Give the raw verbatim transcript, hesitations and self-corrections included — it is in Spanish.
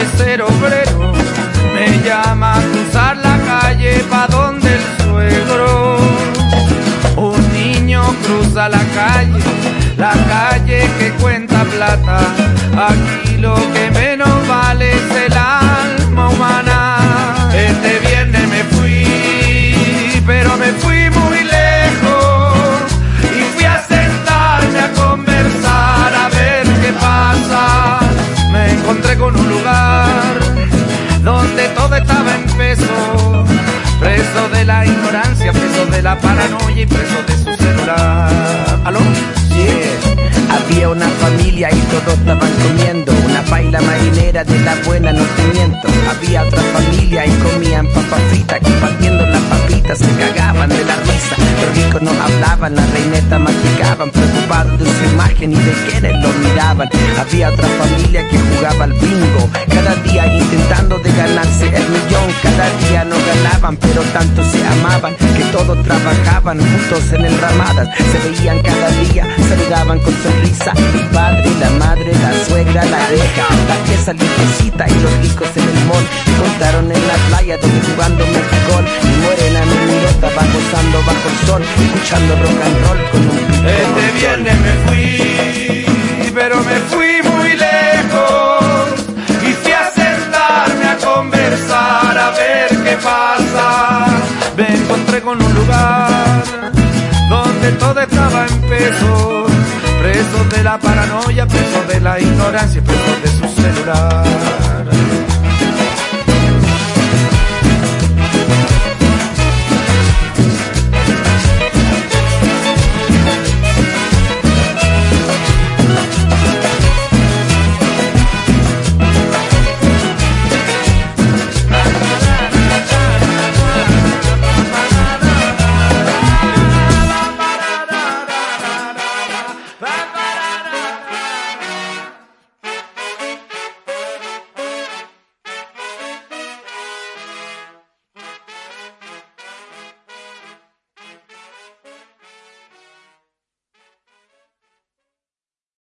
ser obrero. Me llama a cruzar la calle pa' donde el suegro. Un niño cruza la calle, la calle que cuenta plata. Aquí lo que menos vale es el alma humana. Este viernes me fui, pero me fui muy lejos. Y fui a sentarme a conversar, a ver qué pasa. Me encontré con un lugar donde todo estaba en peso. Preso de la ignorancia, preso de la paranoia y preso de su celular. ¿Aló? Yeah. Había una familia y todos estaban comiendo una paila marinera de la buena, no te miento. Había otra familia y comían papas fritas, compartiendo las papitas se cagaban de la risa. Los ricos no hablaban, las reinetas masticaban, preocupados de su imagen y de quienes lo miraban. Había otra familia que jugaba al bingo, cada día intentando de ganarse el millón. Cada día no ganaban, pero tanto se amaban que todos trabajaban juntos en enramadas. Se veían cada día, saludaban con sonrisa. El padre, la madre, la suegra, la hija, la pieza limpiecita y los ricos en el mall. Se contaron en la playa donde jugando mexicol. Y Morena me miró, estaba gozando bajo el sol, escuchando rock and roll con un pico. Este viernes me fui, pero me fui muy lejos. Y fui a sentarme a conversar, a ver qué pasa. Me encontré con un lugar donde todo estaba en peso. Presos de la paranoia, presos de la ignorancia, presos de